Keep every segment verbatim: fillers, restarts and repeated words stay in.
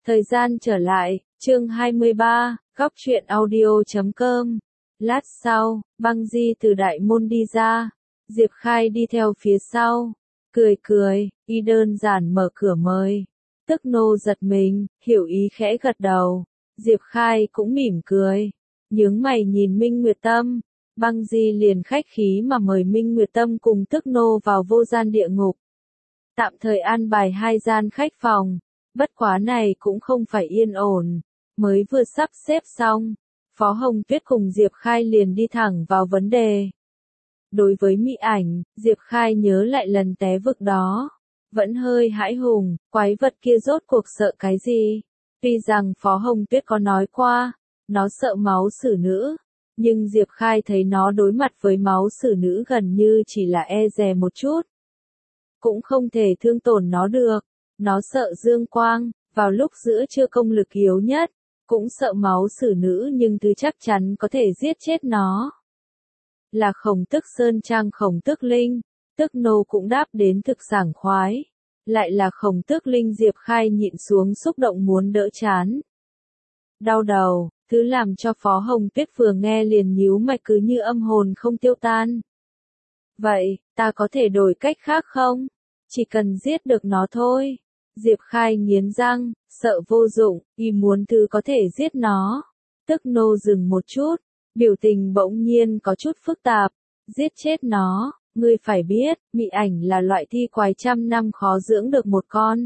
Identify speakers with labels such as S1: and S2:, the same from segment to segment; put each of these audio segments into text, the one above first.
S1: Thời gian trở lại, chương hai mươi ba, góc truyện audio chấm com. Lát sau, Băng Di từ đại môn đi ra, Diệp Khai đi theo phía sau, cười cười, y đơn giản mở cửa mời. Tức nô giật mình, hiểu ý khẽ gật đầu, Diệp Khai cũng mỉm cười, nhướng mày nhìn Minh Nguyệt Tâm. Băng Di liền khách khí mà mời Minh Nguyệt Tâm cùng Tức nô vào vô gian địa ngục. Tạm thời an bài hai gian khách phòng, bất quá này cũng không phải yên ổn, mới vừa sắp xếp xong, Phó Hồng Tuyết cùng Diệp Khai liền đi thẳng vào vấn đề. Đối với Mị Ảnh, Diệp Khai nhớ lại lần té vực đó, vẫn hơi hãi hùng, quái vật kia rốt cuộc sợ cái gì? Tuy rằng Phó Hồng Tuyết có nói qua, nó sợ máu xử nữ, nhưng Diệp Khai thấy nó đối mặt với máu xử nữ gần như chỉ là e dè một chút. Cũng không thể thương tổn nó được, nó sợ dương quang, vào lúc giữa trưa công lực yếu nhất, cũng sợ máu xử nữ nhưng thứ chắc chắn có thể giết chết nó. Là Khổng Tức Sơn Trang Khổng Tức Linh, Tức nô cũng đáp đến thực sảng khoái. Lại là Khổng Tức Linh. Diệp Khai nhịn xuống xúc động muốn đỡ chán. Đau đầu, thứ làm cho Phó Hồng Tuyết vừa nghe liền nhíu mày cứ như âm hồn không tiêu tan. Vậy, ta có thể đổi cách khác không? Chỉ cần giết được nó thôi. Diệp Khai nghiến răng, sợ vô dụng, y muốn thứ có thể giết nó. Tức nô dừng một chút, biểu tình bỗng nhiên có chút phức tạp. Giết chết nó, ngươi phải biết, Mị Ảnh là loại thi quái trăm năm khó dưỡng được một con.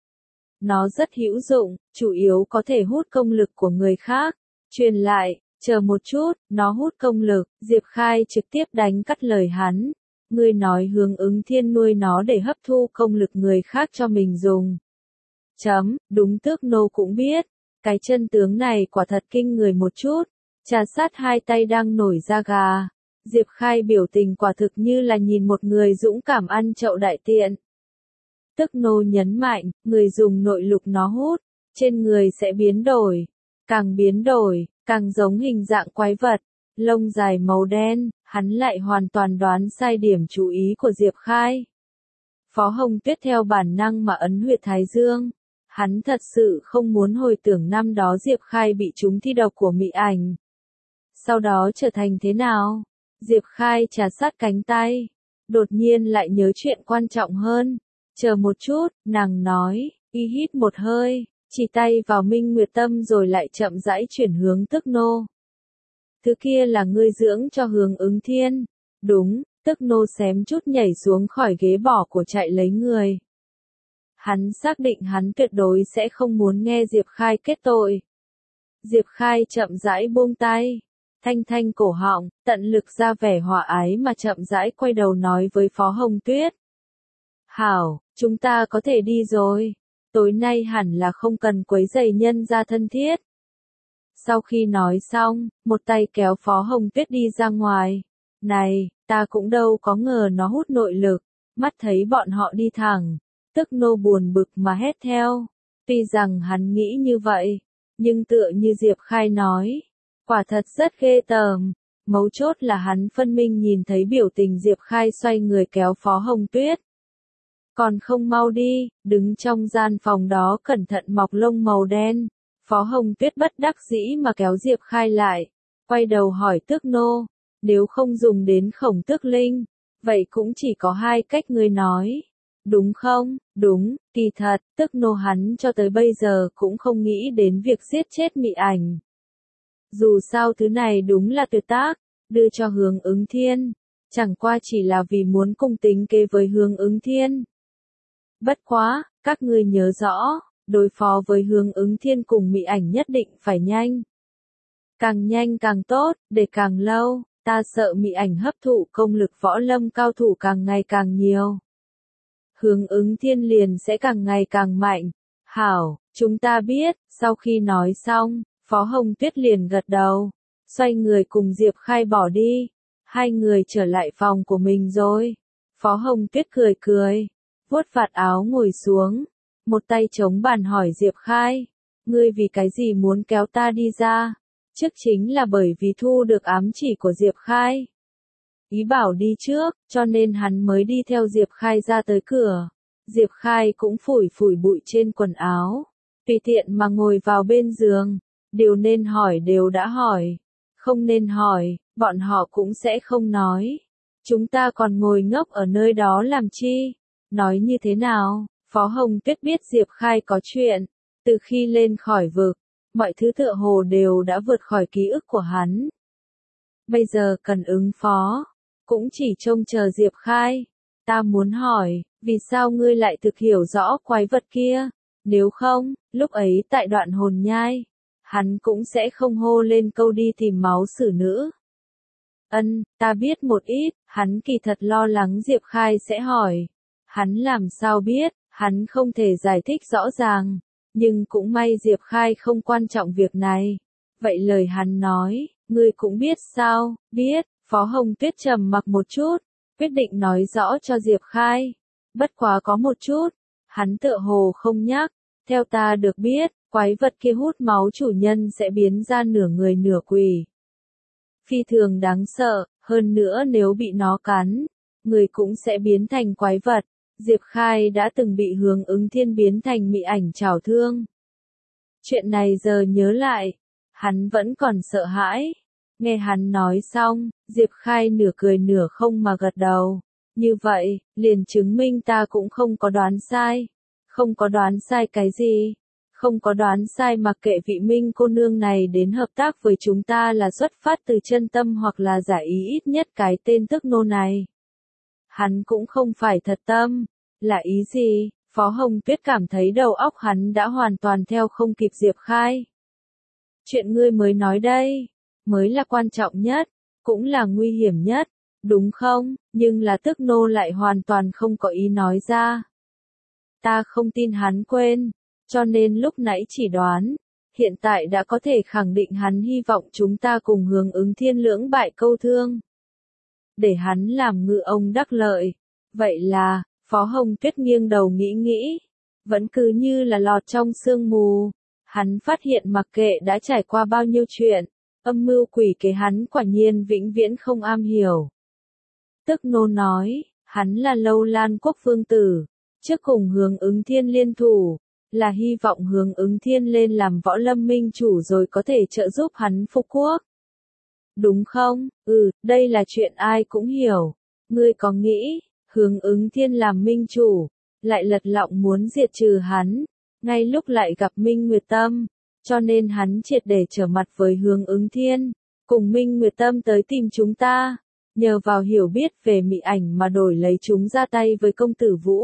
S1: Nó rất hữu dụng, chủ yếu có thể hút công lực của người khác. Truyền lại, chờ một chút, nó hút công lực. Diệp Khai trực tiếp đánh cắt lời hắn. Ngươi nói Hướng Ứng Thiên nuôi nó để hấp thu công lực người khác cho mình dùng. Chấm, đúng. Tước nô cũng biết, cái chân tướng này quả thật kinh người một chút. Trà sát hai tay đang nổi da gà. Diệp Khai biểu tình quả thực như là nhìn một người dũng cảm ăn chậu đại tiện. Tức nô nhấn mạnh, người dùng nội lực nó hút, trên người sẽ biến đổi. Càng biến đổi, càng giống hình dạng quái vật. Lông dài màu đen, hắn lại hoàn toàn đoán sai điểm chú ý của Diệp Khai. Phó Hồng Tuyết theo bản năng mà ấn huyệt thái dương. Hắn thật sự không muốn hồi tưởng năm đó Diệp Khai bị trúng thi độc của Mị Ảnh. Sau đó trở thành thế nào? Diệp Khai trà sát cánh tay. Đột nhiên lại nhớ chuyện quan trọng hơn. Chờ một chút, nàng nói, y hít một hơi, chỉ tay vào Minh Nguyệt Tâm rồi lại chậm rãi chuyển hướng Tức nô. Thứ kia là ngươi dưỡng cho Hướng Ứng Thiên. Đúng. Tức nô xém chút nhảy xuống khỏi ghế bỏ của chạy lấy người. Hắn xác định hắn tuyệt đối sẽ không muốn nghe Diệp Khai kết tội. Diệp Khai chậm rãi buông tay, thanh thanh cổ họng, tận lực ra vẻ hòa ái mà chậm rãi quay đầu nói với Phó Hồng Tuyết. Hảo, chúng ta có thể đi rồi. Tối nay hẳn là không cần quấy rầy nhân gia thân thiết. Sau khi nói xong, một tay kéo Phó Hồng Tuyết đi ra ngoài. Này, ta cũng đâu có ngờ nó hút nội lực. Mắt thấy bọn họ đi thẳng, Tức nô buồn bực mà hét theo. Tuy rằng hắn nghĩ như vậy, nhưng tựa như Diệp Khai nói, quả thật rất ghê tởm. Mấu chốt là hắn phân minh nhìn thấy biểu tình Diệp Khai xoay người kéo Phó Hồng Tuyết. Còn không mau đi, đứng trong gian phòng đó cẩn thận mọc lông màu đen. Phó Hồng Tuyết bất đắc dĩ mà kéo Diệp Khai lại, quay đầu hỏi Tước nô, nếu không dùng đến Khổng Tức Linh, vậy cũng chỉ có hai cách ngươi nói. Đúng không? Đúng, kỳ thật, Tức nô hắn cho tới bây giờ cũng không nghĩ đến việc giết chết Mị Ảnh. Dù sao thứ này đúng là tuyệt tác, đưa cho Hướng Ứng Thiên, chẳng qua chỉ là vì muốn cùng tính kế với Hướng Ứng Thiên. Bất quá, các ngươi nhớ rõ, đối phó với Hướng Ứng Thiên cùng Mị Ảnh nhất định phải nhanh. Càng nhanh càng tốt, để càng lâu, ta sợ Mị Ảnh hấp thụ công lực võ lâm cao thủ càng ngày càng nhiều. Hướng Ứng Thiên liền sẽ càng ngày càng mạnh. Hảo, chúng ta biết. Sau khi nói xong, Phó Hồng Tuyết liền gật đầu, xoay người cùng Diệp Khai bỏ đi. Hai người trở lại phòng của mình rồi. Phó Hồng Tuyết cười cười, vuốt vạt áo ngồi xuống, một tay chống bàn hỏi Diệp Khai, ngươi vì cái gì muốn kéo ta đi ra? Trước chính là bởi vì thu được ám chỉ của Diệp Khai. Ý bảo đi trước, cho nên hắn mới đi theo Diệp Khai ra tới cửa. Diệp Khai cũng phủi phủi bụi trên quần áo. tùy tiện mà ngồi vào bên giường, điều nên hỏi đều đã hỏi, không nên hỏi, bọn họ cũng sẽ không nói. Chúng ta còn ngồi ngốc ở nơi đó làm chi? Nói như thế nào? Phó Hồng Tuyết biết Diệp Khai có chuyện, từ khi lên khỏi vực, mọi thứ tựa hồ đều đã vượt khỏi ký ức của hắn. Bây giờ cần ứng phó, cũng chỉ trông chờ Diệp Khai. Ta muốn hỏi, vì sao ngươi lại thực hiểu rõ quái vật kia? Nếu không, lúc ấy tại đoạn hồn nhai, hắn cũng sẽ không hô lên câu đi tìm máu xử nữ. Ân, ta biết một ít, hắn kỳ thật lo lắng Diệp Khai sẽ hỏi. Hắn làm sao biết, hắn không thể giải thích rõ ràng, nhưng cũng may Diệp Khai không quan trọng việc này. Vậy lời hắn nói, ngươi cũng biết sao? Biết. Phó Hồng Tuyết trầm mặc một chút, quyết định nói rõ cho Diệp Khai. Bất quá có một chút, hắn tựa hồ không nhắc. Theo ta được biết, quái vật kia hút máu chủ nhân sẽ biến ra nửa người nửa quỷ. Phi thường đáng sợ, hơn nữa nếu bị nó cắn, người cũng sẽ biến thành quái vật. Diệp Khai đã từng bị Hướng Ứng Thiên biến thành mị ảnh trảo thương. Chuyện này giờ nhớ lại, hắn vẫn còn sợ hãi. Nghe hắn nói xong, Diệp Khai nửa cười nửa không mà gật đầu. Như vậy, liền chứng minh ta cũng không có đoán sai. Không có đoán sai cái gì? Không có đoán sai mặc kệ vị Minh cô nương này đến hợp tác với chúng ta là xuất phát từ chân tâm hoặc là giả ý, ít nhất cái tên Tức Nô này. Hắn cũng không phải thật tâm. Là ý gì? Phó Hồng Tuyết cảm thấy đầu óc hắn đã hoàn toàn theo không kịp Diệp Khai. Chuyện ngươi mới nói đây, mới là quan trọng nhất, cũng là nguy hiểm nhất, đúng không? Nhưng là Tức Nô lại hoàn toàn không có ý nói ra. Ta không tin hắn quên, cho nên lúc nãy chỉ đoán, hiện tại đã có thể khẳng định hắn hy vọng chúng ta cùng Hướng Ứng Thiên lưỡng bại câu thương. Để hắn làm ngư ông đắc lợi. Vậy là, Phó Hồng Tuyết nghiêng đầu nghĩ nghĩ, vẫn cứ như là lọt trong sương mù. Hắn phát hiện mặc kệ đã trải qua bao nhiêu chuyện, âm mưu quỷ kế hắn quả nhiên vĩnh viễn không am hiểu. Tức Nô nói, hắn là Lâu Lan quốc vương tử, trước cùng Hướng Ứng Thiên liên thủ, là hy vọng Hướng Ứng Thiên lên làm võ lâm minh chủ rồi có thể trợ giúp hắn phục quốc. Đúng không? Ừ, đây là chuyện ai cũng hiểu. Ngươi có nghĩ, Hướng Ứng Thiên làm minh chủ, lại lật lọng muốn diệt trừ hắn, ngay lúc lại gặp Minh Nguyệt Tâm, cho nên hắn triệt để trở mặt với Hướng Ứng Thiên, cùng Minh Nguyệt Tâm tới tìm chúng ta, nhờ vào hiểu biết về mị ảnh mà đổi lấy chúng ra tay với công tử Vũ.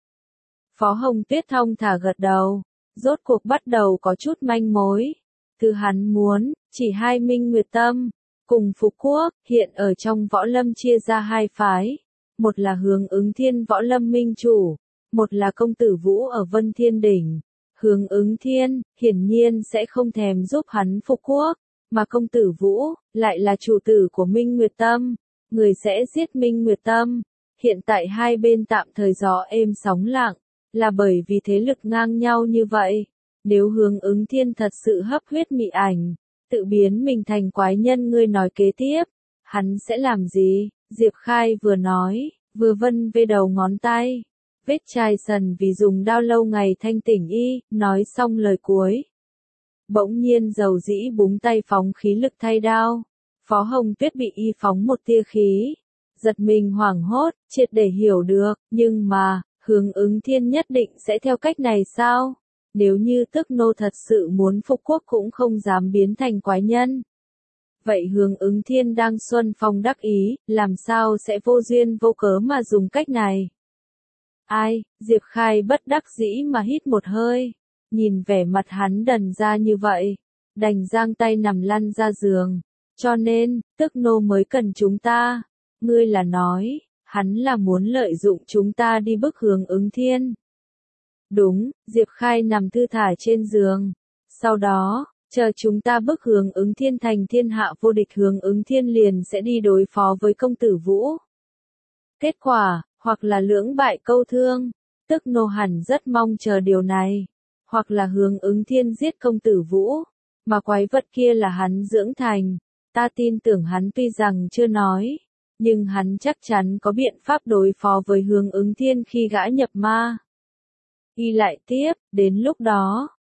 S1: Phó Hồng Tuyết thong thả gật đầu, rốt cuộc bắt đầu có chút manh mối. Thứ hắn muốn, chỉ hai Minh Nguyệt Tâm, cùng phục quốc, hiện ở trong võ lâm chia ra hai phái. Một là Hướng Ứng Thiên võ lâm minh chủ, một là công tử Vũ ở Vân Thiên Đỉnh. Hướng Ứng Thiên, hiển nhiên sẽ không thèm giúp hắn phục quốc, mà công tử Vũ, lại là chủ tử của Minh Nguyệt Tâm, người sẽ giết Minh Nguyệt Tâm. Hiện tại hai bên tạm thời gió êm sóng lặng, là bởi vì thế lực ngang nhau như vậy. Nếu Hướng Ứng Thiên thật sự hấp huyết mị ảnh, tự biến mình thành quái nhân, ngươi nói kế tiếp, hắn sẽ làm gì? Diệp Khai vừa nói, vừa vân về đầu ngón tay. Vết chai sần vì dùng đao lâu ngày thanh tỉnh y, nói xong lời cuối. Bỗng nhiên dầu dĩ búng tay phóng khí lực thay đao. Phó Hồng Tuyết bị y phóng một tia khí. Giật mình hoảng hốt, triệt để hiểu được, nhưng mà, Hướng Ứng Thiên nhất định sẽ theo cách này sao? Nếu như Tức Nô thật sự muốn phục quốc cũng không dám biến thành quái nhân. Vậy Hướng Ứng Thiên đang xuân phong đắc ý, làm sao sẽ vô duyên vô cớ mà dùng cách này? Ai? Diệp Khai bất đắc dĩ mà hít một hơi, nhìn vẻ mặt hắn đần ra như vậy, đành giang tay nằm lăn ra giường. Cho nên, Tức Nô mới cần chúng ta. Ngươi là nói, hắn là muốn lợi dụng chúng ta đi bức Hướng Ứng Thiên. Đúng, Diệp Khai nằm thư thả trên giường. Sau đó, chờ chúng ta bức Hướng Ứng Thiên thành thiên hạ vô địch, Hướng Ứng Thiên liền sẽ đi đối phó với công tử Vũ. Kết quả, hoặc là lưỡng bại câu thương, Tức Nô hẳn rất mong chờ điều này, hoặc là Hướng Ứng Thiên giết công tử Vũ, mà quái vật kia là hắn dưỡng thành. Ta tin tưởng hắn tuy rằng chưa nói, nhưng hắn chắc chắn có biện pháp đối phó với Hướng Ứng Thiên khi gã nhập ma. Y lại tiếp, đến lúc đó,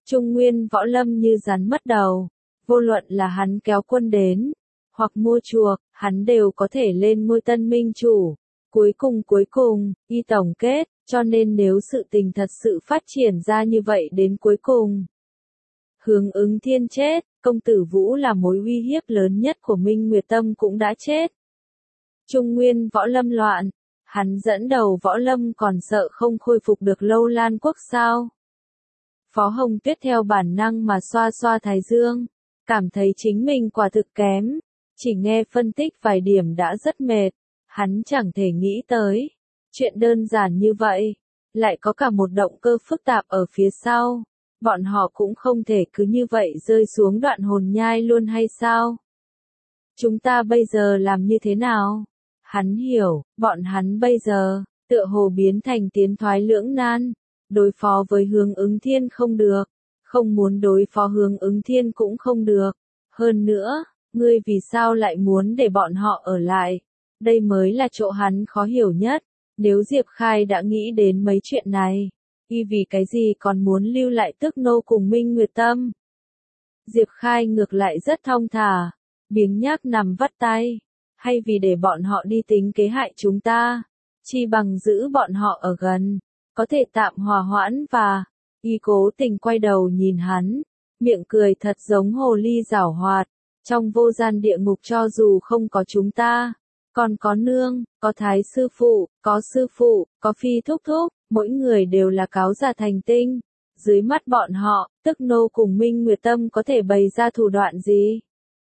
S1: Trung Nguyên Võ Lâm như rắn mất đầu, vô luận là hắn kéo quân đến, hoặc mua chuộc, hắn đều có thể lên ngôi tân minh chủ. Cuối cùng cuối cùng, y tổng kết, cho nên nếu sự tình thật sự phát triển ra như vậy đến cuối cùng. Hướng Ứng Thiên chết, công tử Vũ là mối uy hiếp lớn nhất của Minh Nguyệt Tâm cũng đã chết. Trung Nguyên Võ Lâm loạn, hắn dẫn đầu Võ Lâm còn sợ không khôi phục được Lâu Lan Quốc sao? Phó Hồng Tuyết theo bản năng mà xoa xoa thái dương, cảm thấy chính mình quả thực kém, chỉ nghe phân tích vài điểm đã rất mệt, hắn chẳng thể nghĩ tới. Chuyện đơn giản như vậy, lại có cả một động cơ phức tạp ở phía sau, bọn họ cũng không thể cứ như vậy rơi xuống đoạn hồn nhai luôn hay sao? Chúng ta bây giờ làm như thế nào? Hắn hiểu, bọn hắn bây giờ, tựa hồ biến thành tiến thoái lưỡng nan, đối phó với Hướng Ứng Thiên không được, không muốn đối phó Hướng Ứng Thiên cũng không được. Hơn nữa, ngươi vì sao lại muốn để bọn họ ở lại? Đây mới là chỗ hắn khó hiểu nhất. Nếu Diệp Khai đã nghĩ đến mấy chuyện này, y vì cái gì còn muốn lưu lại Tức Nô cùng Minh Nguyệt Tâm? Diệp Khai ngược lại rất thong thả, biếng nhác nằm vắt tay, hay vì để bọn họ đi tính kế hại chúng ta, chi bằng giữ bọn họ ở gần, có thể tạm hòa hoãn và, y cố tình quay đầu nhìn hắn, miệng cười thật giống hồ ly giảo hoạt, trong vô gian địa ngục cho dù không có chúng ta, còn có nương, có thái sư phụ, có sư phụ, có phi thúc thúc, mỗi người đều là cáo giả thành tinh. Dưới mắt bọn họ, Tức Nô cùng Minh Nguyệt Tâm có thể bày ra thủ đoạn gì?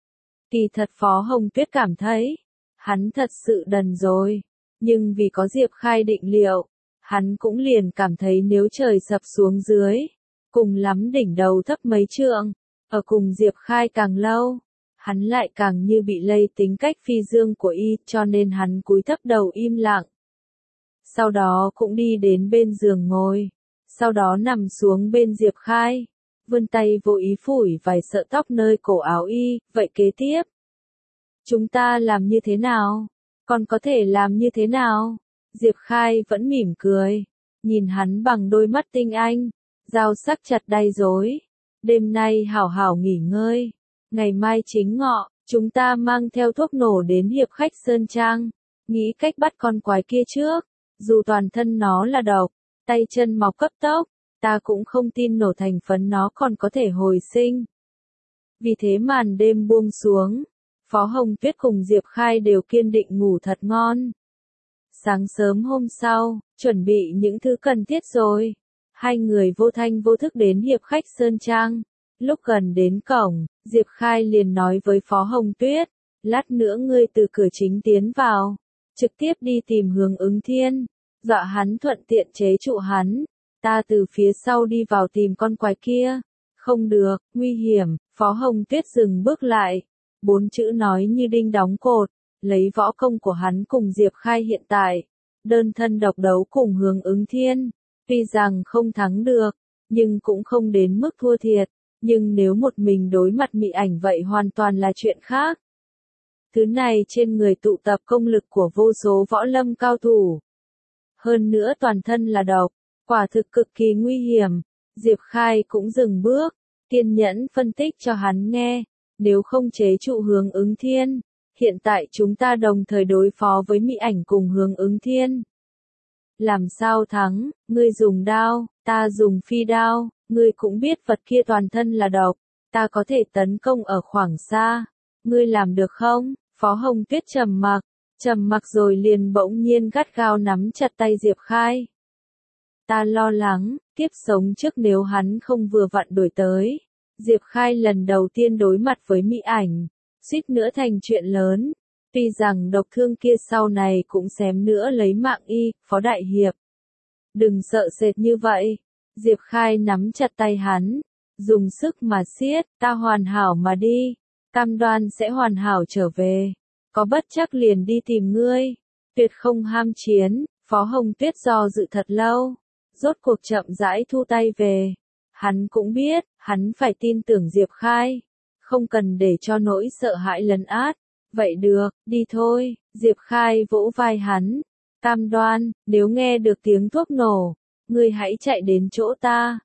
S1: Kỳ thật Phó Hồng Tuyết cảm thấy, hắn thật sự đần rồi, nhưng vì có Diệp Khai định liệu, hắn cũng liền cảm thấy nếu trời sập xuống dưới, cùng lắm đỉnh đầu thấp mấy trượng, ở cùng Diệp Khai càng lâu, hắn lại càng như bị lây tính cách phi dương của y, cho nên hắn cúi thấp đầu im lặng. Sau đó cũng đi đến bên giường ngồi, sau đó nằm xuống bên Diệp Khai, vươn tay vô ý phủi vài sợi tóc nơi cổ áo y, vậy kế tiếp. Chúng ta làm như thế nào? Còn có thể làm như thế nào? Diệp Khai vẫn mỉm cười, nhìn hắn bằng đôi mắt tinh anh, dao sắc chặt đay rối. Đêm nay hảo hảo nghỉ ngơi, ngày mai chính ngọ, chúng ta mang theo thuốc nổ đến Hiệp Khách Sơn Trang, nghĩ cách bắt con quái kia trước, dù toàn thân nó là độc, tay chân mọc cấp tốc, ta cũng không tin nổ thành phấn nó còn có thể hồi sinh. Vì thế màn đêm buông xuống, Phó Hồng Tuyết cùng Diệp Khai đều kiên định ngủ thật ngon. Sáng sớm hôm sau, chuẩn bị những thứ cần thiết rồi. Hai người vô thanh vô thức đến Hiệp Khách Sơn Trang. Lúc gần đến cổng, Diệp Khai liền nói với Phó Hồng Tuyết, lát nữa ngươi từ cửa chính tiến vào, trực tiếp đi tìm Hướng Ứng Thiên, dọa hắn thuận tiện chế trụ hắn. Ta từ phía sau đi vào tìm con quái kia. Không được, nguy hiểm. Phó Hồng Tuyết dừng bước lại. Bốn chữ nói như đinh đóng cột, lấy võ công của hắn cùng Diệp Khai hiện tại, đơn thân độc đấu cùng Hướng Ứng Thiên, tuy rằng không thắng được, nhưng cũng không đến mức thua thiệt, nhưng nếu một mình đối mặt mị ảnh vậy hoàn toàn là chuyện khác. Thứ này trên người tụ tập công lực của vô số võ lâm cao thủ. Hơn nữa toàn thân là độc, quả thực cực kỳ nguy hiểm. Diệp Khai cũng dừng bước, kiên nhẫn phân tích cho hắn nghe. Nếu không chế trụ Hướng Ứng Thiên, hiện tại chúng ta đồng thời đối phó với mị ảnh cùng Hướng Ứng Thiên. Làm sao thắng, ngươi dùng đao, ta dùng phi đao, ngươi cũng biết vật kia toàn thân là độc, ta có thể tấn công ở khoảng xa, ngươi làm được không? Phó Hồng Tuyết trầm mặc, trầm mặc rồi liền bỗng nhiên gắt gao nắm chặt tay Diệp Khai. Ta lo lắng, kiếp sống trước nếu hắn không vừa vặn đuổi tới. Diệp Khai lần đầu tiên đối mặt với mị ảnh, suýt nữa thành chuyện lớn. Tuy rằng độc thương kia sau này cũng xém nữa lấy mạng y, Phó Đại Hiệp. Đừng sợ sệt như vậy. Diệp Khai nắm chặt tay hắn, dùng sức mà siết, ta hoàn hảo mà đi, cam đoan sẽ hoàn hảo trở về. Có bất chắc liền đi tìm ngươi, tuyệt không ham chiến. Phó Hồng Tuyết do dự thật lâu, rốt cuộc chậm rãi thu tay về. Hắn cũng biết, hắn phải tin tưởng Diệp Khai, không cần để cho nỗi sợ hãi lấn át. Vậy được, đi thôi. Diệp Khai vỗ vai hắn, cam đoan, nếu nghe được tiếng thuốc nổ, ngươi hãy chạy đến chỗ ta,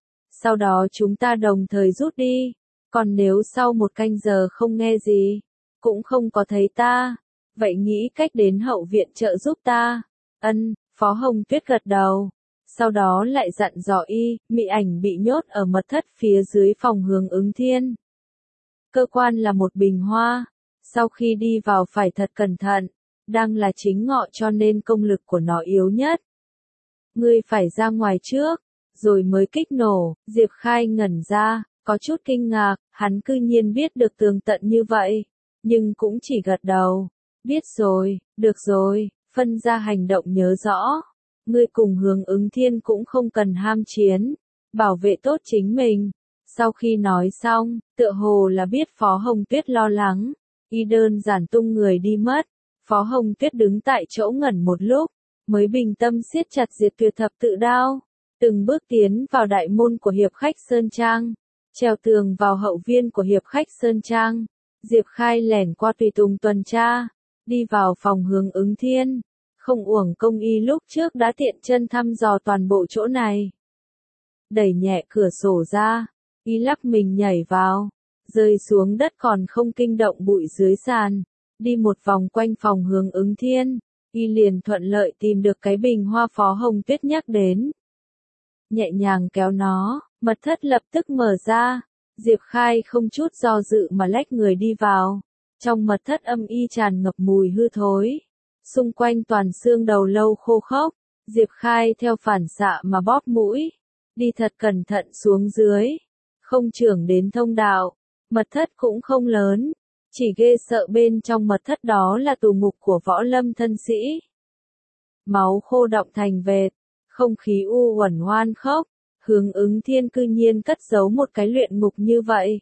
S1: Sau đó chúng ta đồng thời rút đi. Còn nếu sau một canh giờ không nghe gì, cũng không có thấy ta, vậy nghĩ cách đến hậu viện trợ giúp ta. Ân, Phó Hồng Tuyết gật đầu. Sau đó lại dặn dò y, Mị Ảnh bị nhốt ở mật thất phía dưới phòng Hướng Ứng Thiên. Cơ quan là một bình hoa, sau khi đi vào phải thật cẩn thận, đang là chính ngọ cho nên công lực của nó yếu nhất. Ngươi phải ra ngoài trước, rồi mới kích nổ. Diệp Khai ngẩn ra, có chút kinh ngạc, hắn cư nhiên biết được tường tận như vậy, nhưng cũng chỉ gật đầu. Biết rồi, được rồi, phân ra hành động nhớ rõ. Ngươi cùng Hướng Ứng Thiên cũng không cần ham chiến, bảo vệ tốt chính mình. Sau khi nói xong, tựa hồ là biết Phó Hồng Tuyết lo lắng, y đơn giản tung người đi mất. Phó Hồng Tuyết đứng tại chỗ ngẩn một lúc, mới bình tâm siết chặt Diệt Tuyệt Thập Tự Đao, từng bước tiến vào đại môn của Hiệp Khách Sơn Trang, trèo tường vào hậu viên của Hiệp Khách Sơn Trang. Diệp Khai lẻn qua tùy tùng tuần tra, đi vào phòng Hướng Ứng Thiên, không uổng công y lúc trước đã tiện chân thăm dò toàn bộ chỗ này. Đẩy nhẹ cửa sổ ra, y lắc mình nhảy vào, rơi xuống đất còn không kinh động bụi dưới sàn, đi một vòng quanh phòng Hướng Ứng Thiên, y liền thuận lợi tìm được cái bình hoa Phó Hồng Tuyết nhắc đến. Nhẹ nhàng kéo nó, mật thất lập tức mở ra, Diệp Khai không chút do dự mà lách người đi vào. Trong mật thất âm y tràn ngập mùi hư thối, xung quanh toàn xương đầu lâu khô khốc. Diệp Khai theo phản xạ mà bóp mũi, đi thật cẩn thận xuống dưới, không chưởng đến thông đạo. Mật thất cũng không lớn, chỉ ghê sợ bên trong mật thất đó là tù ngục của võ lâm thân sĩ. Máu khô đọng thành vệt, không khí u uẩn oan khốc. Hướng Ứng Thiên cư nhiên cất giấu một cái luyện ngục như vậy.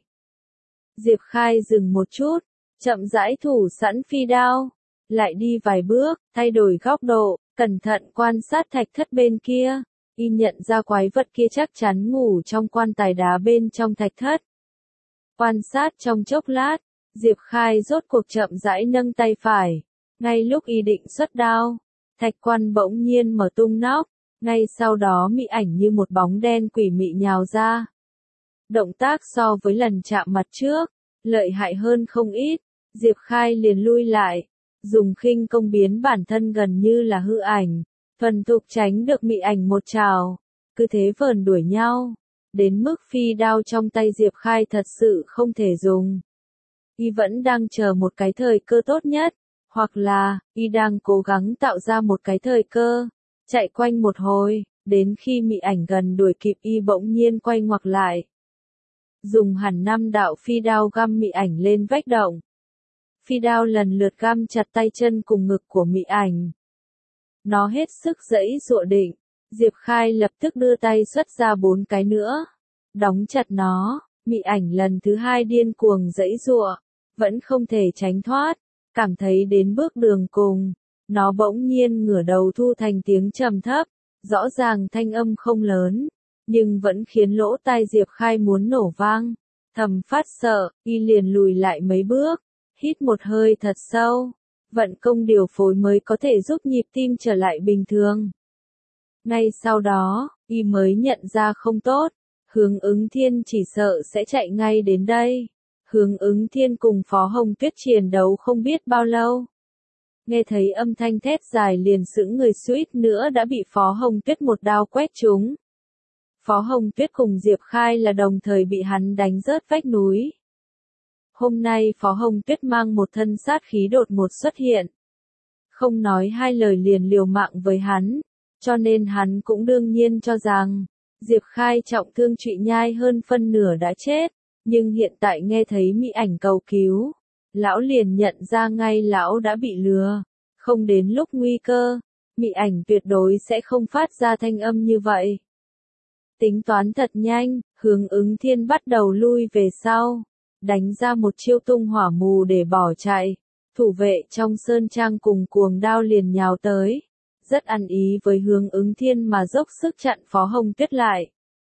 S1: Diệp Khai dừng một chút, chậm rãi thủ sẵn phi đao, lại đi vài bước, thay đổi góc độ, cẩn thận quan sát thạch thất bên kia. Y nhận ra quái vật kia chắc chắn ngủ trong quan tài đá bên trong thạch thất. Quan sát trong chốc lát, Diệp Khai rốt cuộc chậm rãi nâng tay phải. Ngay lúc y định xuất đao, thạch quan bỗng nhiên mở tung nóc. Ngay sau đó Mị Ảnh như một bóng đen quỷ mị nhào ra. Động tác so với lần chạm mặt trước, lợi hại hơn không ít. Diệp Khai liền lui lại, dùng khinh công biến bản thân gần như là hư ảnh, thuần thục tránh được Mị Ảnh một trào. Cứ thế vờn đuổi nhau, đến mức phi đao trong tay Diệp Khai thật sự không thể dùng. Y vẫn đang chờ một cái thời cơ tốt nhất, hoặc là, y đang cố gắng tạo ra một cái thời cơ. Chạy quanh một hồi, đến khi Mị Ảnh gần đuổi kịp y bỗng nhiên quay ngoặc lại. Dùng hẳn năm đạo phi đao găm Mị Ảnh lên vách động. Phi đao lần lượt găm chặt tay chân cùng ngực của Mị Ảnh. Nó hết sức giãy giụa định, Diệp Khai lập tức đưa tay xuất ra bốn cái nữa, đóng chặt nó. Mị Ảnh lần thứ hai điên cuồng giãy giụa, vẫn không thể tránh thoát, cảm thấy đến bước đường cùng. Nó bỗng nhiên ngửa đầu thu thành tiếng trầm thấp, rõ ràng thanh âm không lớn, nhưng vẫn khiến lỗ tai Diệp Khai muốn nổ vang. Thầm phát sợ, y liền lùi lại mấy bước, hít một hơi thật sâu, vận công điều phối mới có thể giúp nhịp tim trở lại bình thường. Ngay sau đó, y mới nhận ra không tốt, Hướng Ứng Thiên chỉ sợ sẽ chạy ngay đến đây. Hướng Ứng Thiên cùng Phó Hồng Tuyết chiến đấu không biết bao lâu. Nghe thấy âm thanh thét dài liền sững người, suýt nữa đã bị Phó Hồng Tuyết một đao quét trúng. Phó Hồng Tuyết cùng Diệp Khai là đồng thời bị hắn đánh rớt vách núi. Hôm nay Phó Hồng Tuyết mang một thân sát khí đột ngột xuất hiện. Không nói hai lời liền liều mạng với hắn, cho nên hắn cũng đương nhiên cho rằng, Diệp Khai trọng thương trụy nhai hơn phân nửa đã chết, nhưng hiện tại nghe thấy Mị Ảnh cầu cứu. Lão liền nhận ra ngay lão đã bị lừa, không đến lúc nguy cơ, Mị Ảnh tuyệt đối sẽ không phát ra thanh âm như vậy. Tính toán thật nhanh, Hướng Ứng Thiên bắt đầu lui về sau, đánh ra một chiêu tung hỏa mù để bỏ chạy. Thủ vệ trong sơn trang cùng cuồng đao liền nhào tới, rất ăn ý với Hướng Ứng Thiên mà dốc sức chặn Phó Hồng Tuyết lại.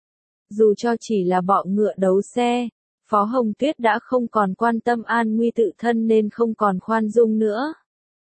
S1: Dù cho chỉ là bọ ngựa đấu xe, Phó Hồng Tuyết đã không còn quan tâm an nguy tự thân nên không còn khoan dung nữa.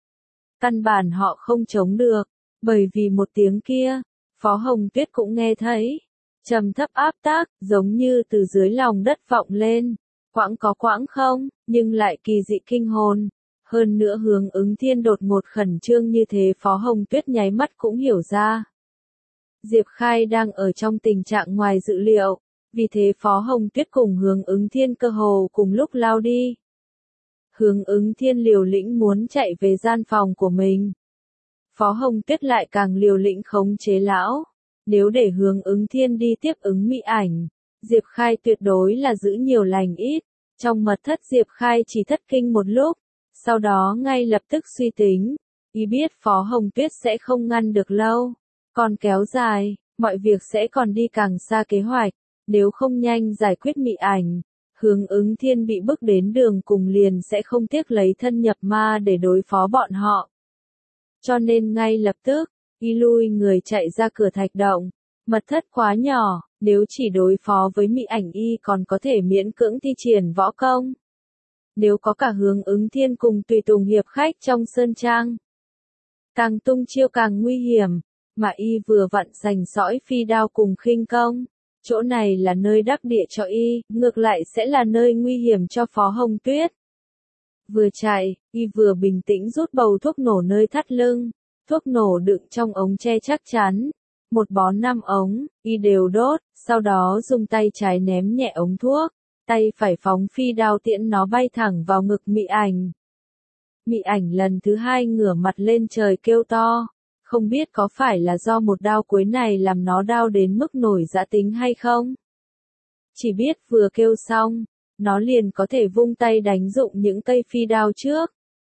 S1: Căn bản họ không chống được, bởi vì một tiếng kia, Phó Hồng Tuyết cũng nghe thấy. Trầm thấp áp tác, giống như từ dưới lòng đất vọng lên. Quãng có quãng không, nhưng lại kỳ dị kinh hồn. Hơn nữa Hướng Ứng Thiên đột ngột khẩn trương như thế Phó Hồng Tuyết nháy mắt cũng hiểu ra. Diệp Khai đang ở trong tình trạng ngoài dự liệu, vì thế Phó Hồng Tuyết cùng Hướng Ứng Thiên cơ hồ cùng lúc lao đi. Hướng Ứng Thiên liều lĩnh muốn chạy về gian phòng của mình. Phó Hồng Tuyết lại càng liều lĩnh khống chế lão. Nếu để Hướng Ứng Thiên đi tiếp ứng Mỹ Ảnh, Diệp Khai tuyệt đối là giữ nhiều lành ít. Trong mật thất Diệp Khai chỉ thất kinh một lúc, sau đó ngay lập tức suy tính, y biết Phó Hồng Tuyết sẽ không ngăn được lâu, còn kéo dài, mọi việc sẽ còn đi càng xa kế hoạch, nếu không nhanh giải quyết Mỹ Ảnh, Hướng Ứng Thiên bị bước đến đường cùng liền sẽ không tiếc lấy thân nhập ma để đối phó bọn họ. Cho nên ngay lập tức, y lui người chạy ra cửa thạch động, mật thất quá nhỏ, nếu chỉ đối phó với Mỹ Ảnh y còn có thể miễn cưỡng thi triển võ công. Nếu có cả Hướng Ứng Thiên cùng tùy tùng hiệp khách trong sơn trang, càng tung chiêu càng nguy hiểm, mà y vừa vặn sành sõi phi đao cùng khinh công. Chỗ này là nơi đắc địa cho y, ngược lại sẽ là nơi nguy hiểm cho Phó Hồng Tuyết. Vừa chạy, y vừa bình tĩnh rút bầu thuốc nổ nơi thắt lưng, thuốc nổ đựng trong ống tre chắc chắn. Một bó năm ống, y đều đốt, sau đó dùng tay trái ném nhẹ ống thuốc, tay phải phóng phi đao tiễn nó bay thẳng vào ngực Mỹ Ảnh. Mỹ Ảnh lần thứ hai ngửa mặt lên trời kêu to, không biết có phải là do một đao cuối này làm nó đau đến mức nổi dạ tính hay không. Chỉ biết vừa kêu xong, nó liền có thể vung tay đánh dụng những cây phi đao trước,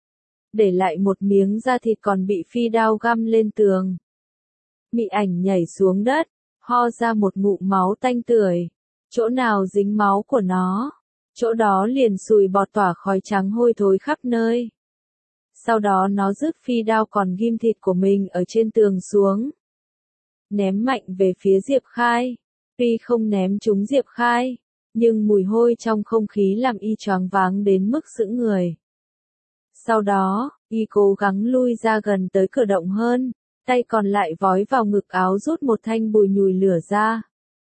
S1: để lại một miếng da thịt còn bị phi đao găm lên tường. Mỹ Ảnh nhảy xuống đất, ho ra một ngụm máu tanh tưởi, chỗ nào dính máu của nó, chỗ đó liền sùi bọt tỏa khói trắng hôi thối khắp nơi. Sau đó nó rút phi đao còn ghim thịt của mình ở trên tường xuống, ném mạnh về phía Diệp Khai. Tuy không ném trúng Diệp Khai, nhưng mùi hôi trong không khí làm y choáng váng đến mức sững người. Sau đó, y cố gắng lui ra gần tới cửa động hơn, tay còn lại vói vào ngực áo rút một thanh bùi nhùi lửa ra,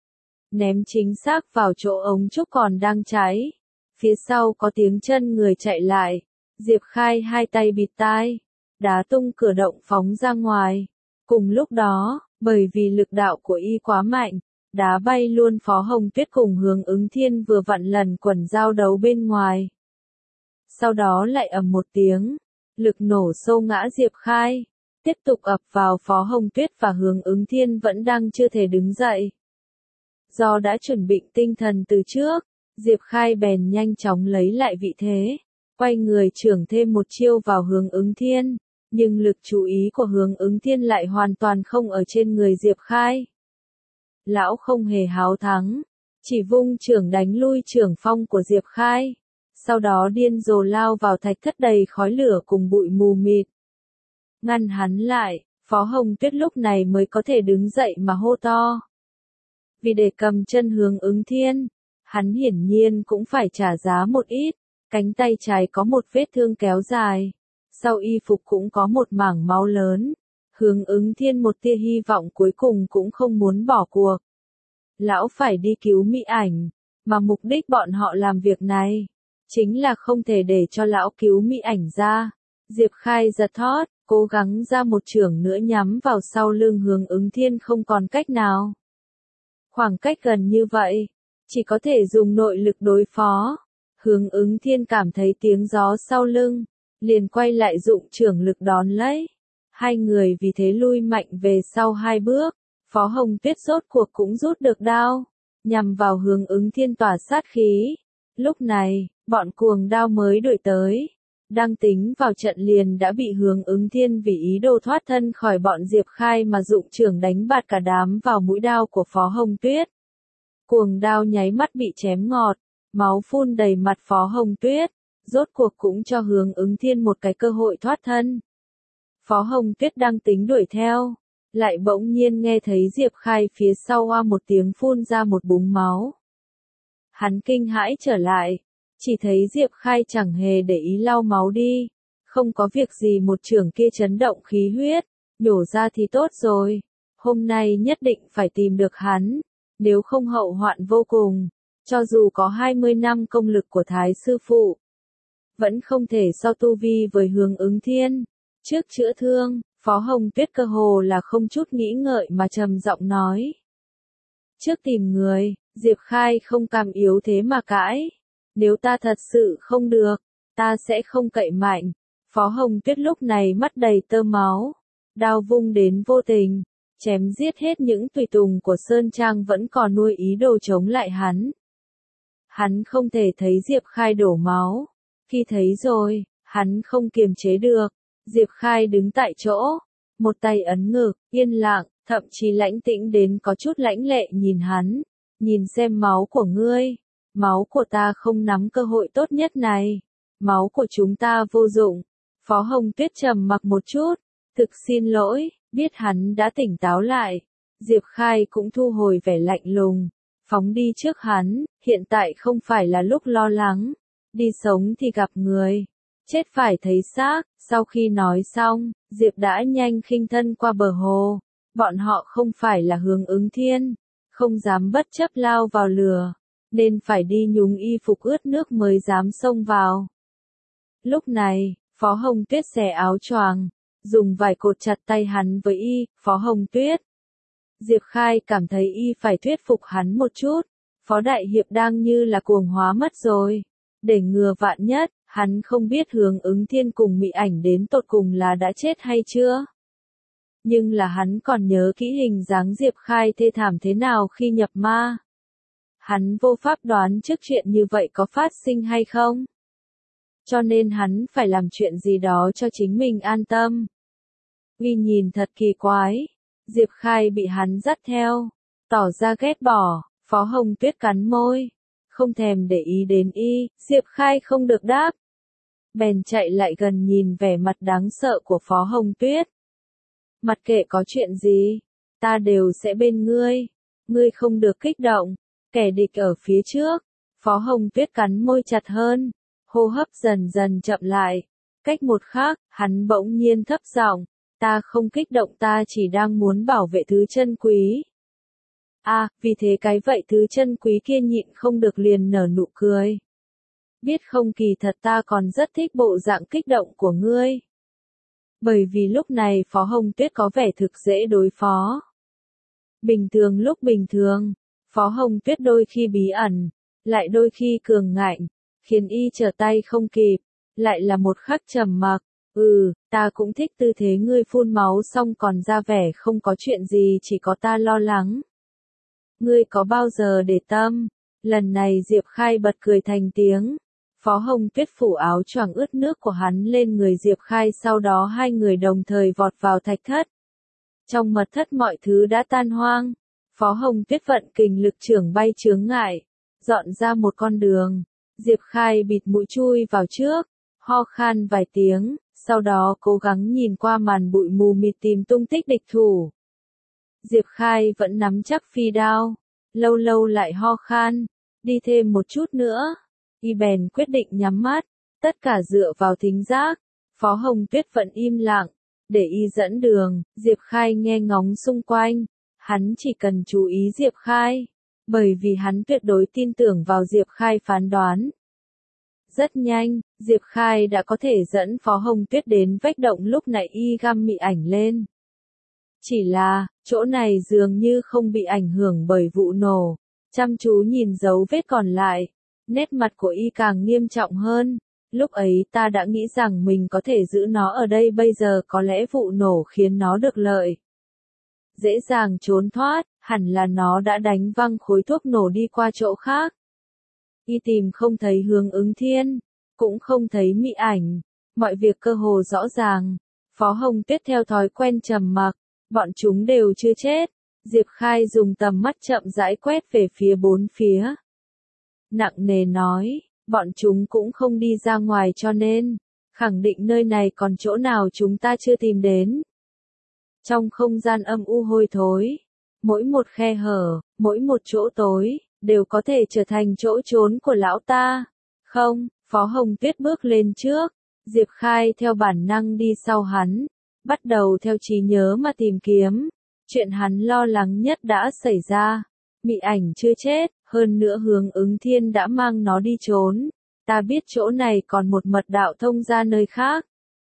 S1: ném chính xác vào chỗ ống trúc còn đang cháy. Phía sau có tiếng chân người chạy lại, Diệp Khai hai tay bịt tai, đá tung cửa động phóng ra ngoài. Cùng lúc đó, bởi vì lực đạo của y quá mạnh, đá bay luôn Phó Hồng Tuyết cùng Hướng Ứng Thiên vừa vặn lần quần giao đấu bên ngoài. Sau đó lại ầm một tiếng, lực nổ xô ngã Diệp Khai, tiếp tục ập vào Phó Hồng Tuyết và Hướng Ứng Thiên vẫn đang chưa thể đứng dậy. Do đã chuẩn bị tinh thần từ trước, Diệp Khai bèn nhanh chóng lấy lại vị thế, quay người chưởng thêm một chiêu vào Hướng Ứng Thiên, nhưng lực chú ý của Hướng Ứng Thiên lại hoàn toàn không ở trên người Diệp Khai. Lão không hề háo thắng, chỉ vung chưởng đánh lui chưởng phong của Diệp Khai, sau đó điên rồ lao vào thạch thất đầy khói lửa cùng bụi mù mịt. Ngăn hắn lại, Phó Hồng Tuyết lúc này mới có thể đứng dậy mà hô to. Vì để cầm chân Hướng Ứng Thiên, hắn hiển nhiên cũng phải trả giá một ít, cánh tay trái có một vết thương kéo dài, sau y phục cũng có một mảng máu lớn. Hướng Ứng Thiên một tia hy vọng cuối cùng cũng không muốn bỏ cuộc. Lão phải đi cứu Mỹ Ảnh, mà mục đích bọn họ làm việc này, chính là không thể để cho lão cứu Mỹ Ảnh ra. Diệp Khai giật thót, cố gắng ra một chưởng nữa nhắm vào sau lưng Hướng Ứng Thiên không còn cách nào. Khoảng cách gần như vậy, chỉ có thể dùng nội lực đối phó. Hướng Ứng Thiên cảm thấy tiếng gió sau lưng, liền quay lại dụng chưởng lực đón lấy. Hai người vì thế lui mạnh về sau hai bước, Phó Hồng Tuyết rốt cuộc cũng rút được đao, nhằm vào Hướng Ứng Thiên tỏa sát khí. Lúc này, bọn cuồng đao mới đuổi tới, đang tính vào trận liền đã bị Hướng Ứng Thiên vì ý đồ thoát thân khỏi bọn Diệp Khai mà dụng chưởng đánh bạt cả đám vào mũi đao của Phó Hồng Tuyết. Cuồng đao nháy mắt bị chém ngọt, máu phun đầy mặt Phó Hồng Tuyết, rốt cuộc cũng cho Hướng Ứng Thiên một cái cơ hội thoát thân. Phó Hồng Tuyết đang tính đuổi theo, lại bỗng nhiên nghe thấy Diệp Khai phía sau oa một tiếng phun ra một búng máu. Hắn kinh hãi trở lại, chỉ thấy Diệp Khai chẳng hề để ý lau máu đi, không có việc gì một chưởng kia chấn động khí huyết, nhổ ra thì tốt rồi, hôm nay nhất định phải tìm được hắn, nếu không hậu hoạn vô cùng, cho dù có hai mươi năm công lực của Thái sư phụ, vẫn không thể so tu vi với Hướng Ứng Thiên. Trước chữa thương, Phó Hồng Tuyết cơ hồ là không chút nghĩ ngợi mà trầm giọng nói. Trước tìm người, Diệp Khai không cam yếu thế mà cãi. Nếu ta thật sự không được, ta sẽ không cậy mạnh. Phó Hồng Tuyết lúc này mắt đầy tơ máu, đao vung đến vô tình, chém giết hết những tùy tùng của Sơn Trang vẫn còn nuôi ý đồ chống lại hắn. Hắn không thể thấy Diệp Khai đổ máu. Khi thấy rồi, hắn không kiềm chế được. Diệp Khai đứng tại chỗ, một tay ấn ngực, yên lặng, thậm chí lãnh tĩnh đến có chút lãnh lệ nhìn hắn. Nhìn xem máu của ngươi, máu của ta không nắm cơ hội tốt nhất này. Máu của chúng ta vô dụng. Phó Hồng Tuyết trầm mặc một chút, thực xin lỗi, biết hắn đã tỉnh táo lại. Diệp Khai cũng thu hồi vẻ lạnh lùng, phóng đi trước hắn, hiện tại không phải là lúc lo lắng. Đi sống thì gặp người, chết phải thấy xác. Sau khi nói xong, Diệp đã nhanh khinh thân qua bờ hồ. Bọn họ không phải là Hướng Ứng Thiên, không dám bất chấp lao vào lửa, nên phải đi nhúng y phục ướt nước mới dám xông vào. Lúc này, Phó Hồng Tuyết xẻ áo choàng, dùng vải cột chặt tay hắn với y. Phó Hồng Tuyết, Diệp Khai cảm thấy y phải thuyết phục hắn một chút. Phó Đại Hiệp đang như là cuồng hóa mất rồi. Để ngừa vạn nhất, hắn không biết Hướng Ứng Thiên cùng Mị Ảnh đến tột cùng là đã chết hay chưa. Nhưng là hắn còn nhớ kỹ hình dáng Diệp Khai thê thảm thế nào khi nhập ma. Hắn vô pháp đoán trước chuyện như vậy có phát sinh hay không. Cho nên hắn phải làm chuyện gì đó cho chính mình an tâm. Uy nhìn thật kỳ quái. Diệp Khai bị hắn dắt theo, tỏ ra ghét bỏ. Phó Hồng Tuyết cắn môi, không thèm để ý đến y. Diệp Khai không được đáp, bèn chạy lại gần nhìn vẻ mặt đáng sợ của Phó Hồng Tuyết. Mặc kệ có chuyện gì, ta đều sẽ bên ngươi. Ngươi không được kích động, kẻ địch ở phía trước. Phó Hồng Tuyết cắn môi chặt hơn, hô hấp dần dần chậm lại. Cách một khắc, hắn bỗng nhiên thấp giọng, ta không kích động, ta chỉ đang muốn bảo vệ thứ chân quý. À, vì thế cái vậy thứ chân quý kia nhịn không được liền nở nụ cười. Biết không, kỳ thật ta còn rất thích bộ dạng kích động của ngươi. Bởi vì lúc này Phó Hồng Tuyết có vẻ thực dễ đối phó. Bình thường lúc bình thường, Phó Hồng Tuyết đôi khi bí ẩn, lại đôi khi cường ngạnh, khiến y trở tay không kịp, lại là một khắc trầm mặc. Ừ, ta cũng thích tư thế ngươi phun máu xong còn ra vẻ không có chuyện gì, chỉ có ta lo lắng. Ngươi có bao giờ để tâm? Lần này Diệp Khai bật cười thành tiếng. Phó Hồng Tuyết phủ áo choàng ướt nước của hắn lên người Diệp Khai, sau đó hai người đồng thời vọt vào thạch thất. Trong mật thất mọi thứ đã tan hoang. Phó Hồng Tuyết vận kình lực trưởng bay chướng ngại, dọn ra một con đường. Diệp Khai bịt mũi chui vào trước, ho khan vài tiếng, sau đó cố gắng nhìn qua màn bụi mù mịt tìm tung tích địch thủ. Diệp Khai vẫn nắm chắc phi đao, lâu lâu lại ho khan, đi thêm một chút nữa. Y bèn quyết định nhắm mắt, tất cả dựa vào thính giác. Phó Hồng Tuyết vẫn im lặng, để y dẫn đường. Diệp Khai nghe ngóng xung quanh, hắn chỉ cần chú ý Diệp Khai, bởi vì hắn tuyệt đối tin tưởng vào Diệp Khai phán đoán. Rất nhanh, Diệp Khai đã có thể dẫn Phó Hồng Tuyết đến vách động lúc nãy y găm Mị Ảnh lên. Chỉ là, chỗ này dường như không bị ảnh hưởng bởi vụ nổ. Chăm chú nhìn dấu vết còn lại, nét mặt của y càng nghiêm trọng hơn. Lúc ấy ta đã nghĩ rằng mình có thể giữ nó ở đây, bây giờ có lẽ vụ nổ khiến nó được lợi. Dễ dàng trốn thoát, hẳn là nó đã đánh văng khối thuốc nổ đi qua chỗ khác. Y tìm không thấy Hướng Ứng Thiên, cũng không thấy Mị Ảnh, mọi việc cơ hồ rõ ràng. Phó Hồng Tuyết theo thói quen trầm mặc, bọn chúng đều chưa chết. Diệp Khai dùng tầm mắt chậm rãi quét về phía bốn phía. Nặng nề nói, bọn chúng cũng không đi ra ngoài, cho nên khẳng định nơi này còn chỗ nào chúng ta chưa tìm đến. Trong không gian âm u hôi thối, mỗi một khe hở, mỗi một chỗ tối, đều có thể trở thành chỗ trốn của lão ta. Không, Phó Hồng Tuyết bước lên trước, Diệp Khai theo bản năng đi sau hắn, bắt đầu theo trí nhớ mà tìm kiếm. Chuyện hắn lo lắng nhất đã xảy ra. Mị ảnh chưa chết, hơn nữa Hướng Ứng Thiên đã mang nó đi trốn. Ta biết chỗ này còn một mật đạo thông ra nơi khác.